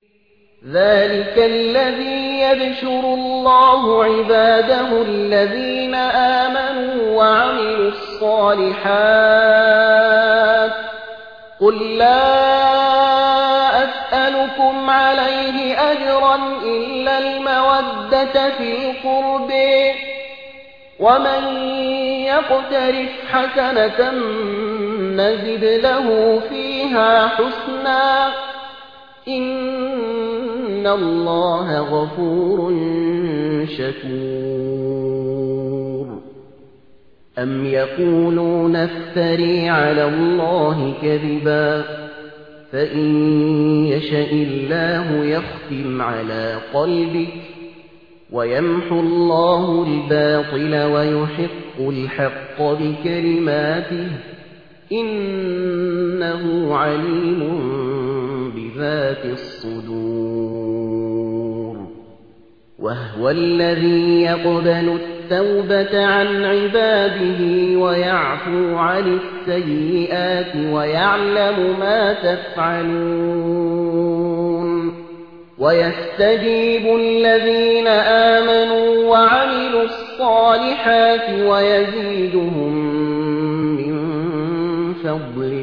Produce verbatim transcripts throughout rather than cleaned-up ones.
ذلك الذي يبشر الله عباده الذين آمنوا وعملوا الصالحات قل لا أسألكم عليه أجرا إلا المودة في القرب ومن يقترف حسنة نزد له فيها حسنا إن الله غفور شكور أم يقولون افتري على الله كذبا فإن يشأ الله يختم على قلبك ويمحو الله الباطل ويحق الحق بكلماته إنه عليم بذات الصدور وهو الذي يقبل التوبة عن عباده ويعفو عن السيئات ويعلم ما تفعلون ويستجيب الذين آمنوا وعملوا الصالحات ويزيدهم من فضله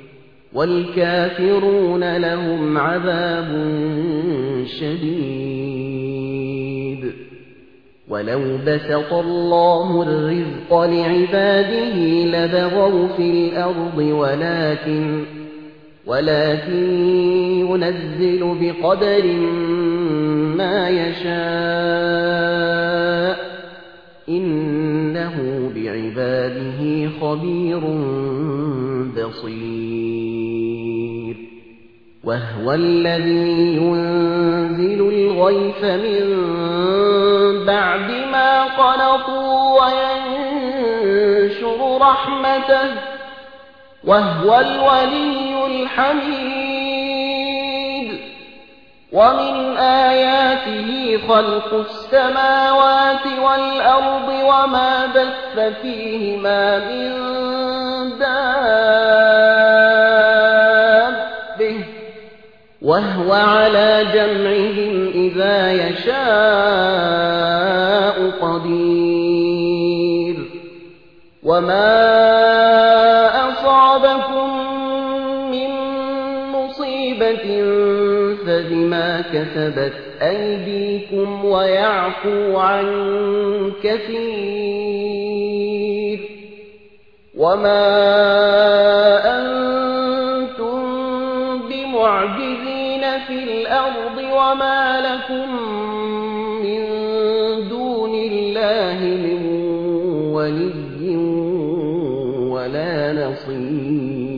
والكافرون لهم عذاب شديد ولو بسط الله الرزق لعباده لبغوا في الأرض ولكن ولكن ينزل بقدر ما يشاء إنه بعباده خبير بصير وهو الذي ينزل الغيث من بعد ما قنطوا وينشر رحمته وهو الولي الحميد ومن آياته خلق السماوات والأرض وما بث فيهما من دابة وهو على جمعهم إذا يشاء قدير وما أصابكم من مصيبة فبما كسبت أيديكم ويعفو عن كثير وما أنتم بمعجزين في الأرض وما لكم من دون الله من ولي ولا نصير